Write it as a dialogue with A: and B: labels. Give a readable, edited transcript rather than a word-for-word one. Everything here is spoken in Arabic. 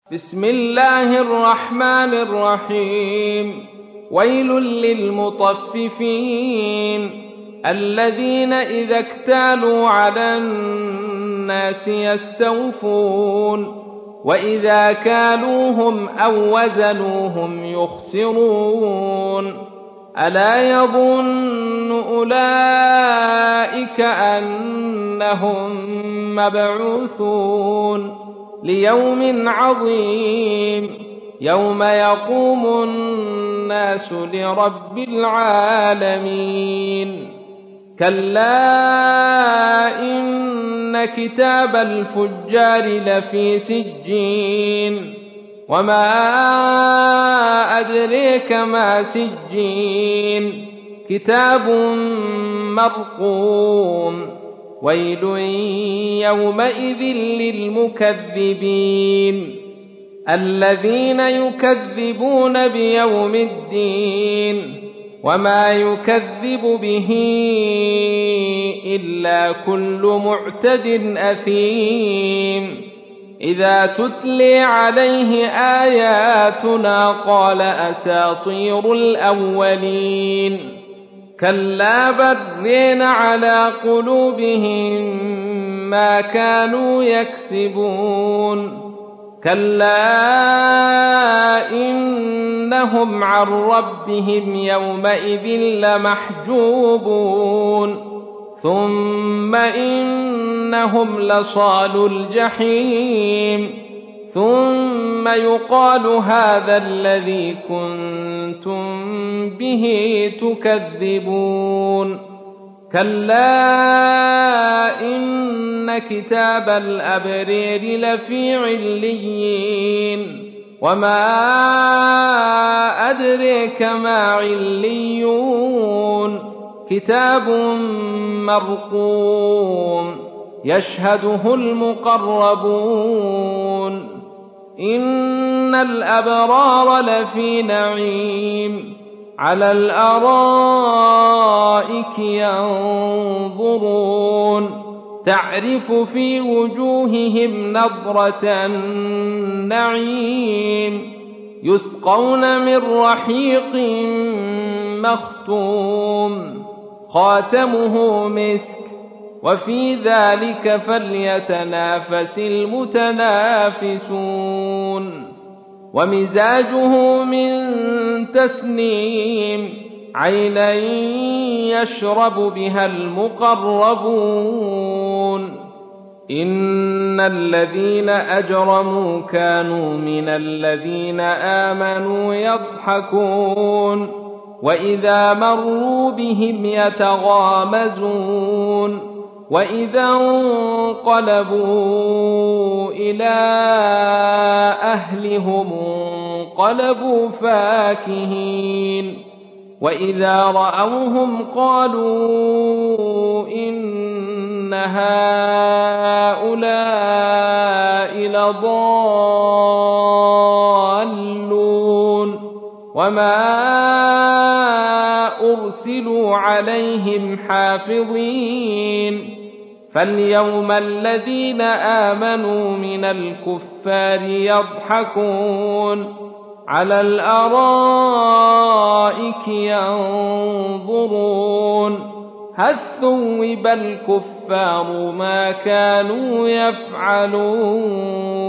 A: بسم الله الرحمن الرحيم. ويل للمطففين الذين إذا اكتالوا على الناس يستوفون وإذا كالوهم أو وزنوهم يخسرون ألا يظن أولئك أنهم مبعوثون ليوم عظيم يوم يقوم الناس لرب العالمين. كلا إن كتاب الفجار لفي سجين وما أدريك ما سجين كتاب مرقوم. ويل يومئذ للمكذبين الذين يكذبون بيوم الدين وما يكذب به إلا كل معتد أثيم إذا تتلي عليه آياتنا قال أساطير الأولين. كلا بَرِّنَ على قلوبهم ما كانوا يكسبون. كلا إنهم عن ربهم يومئذ لمحجوبون ثم إنهم لصالو الجحيم ثم يقال هذا الذي كنتم به تكذبون. كلا إن كتاب الأبرار لفي عليين وما أدريك ما عليون كتاب مرقوم يشهده المقربون. إن الأبرار لفي نعيم على الأرائك ينظرون تعرف في وجوههم نضرة النعيم يسقون من رحيق مختوم ختامه مسك وفي ذلك فليتنافس المتنافسون. ومزاجه من تسنيم عينا يشرب بها المقربون. إن الذين أجرموا كانوا من الذين آمنوا يضحكون وإذا مروا بهم يتغامزون وإذا انقلبوا إلى أهلهم انقلبوا فاكهين وإذا رأوهم قالوا إن هؤلاء لضالون وما أرسلوا عليهم حافظين. فاليوم الذين آمنوا من الكفار يضحكون على الأرائك ينظرون هل ثوب الكفار ما كانوا يفعلون.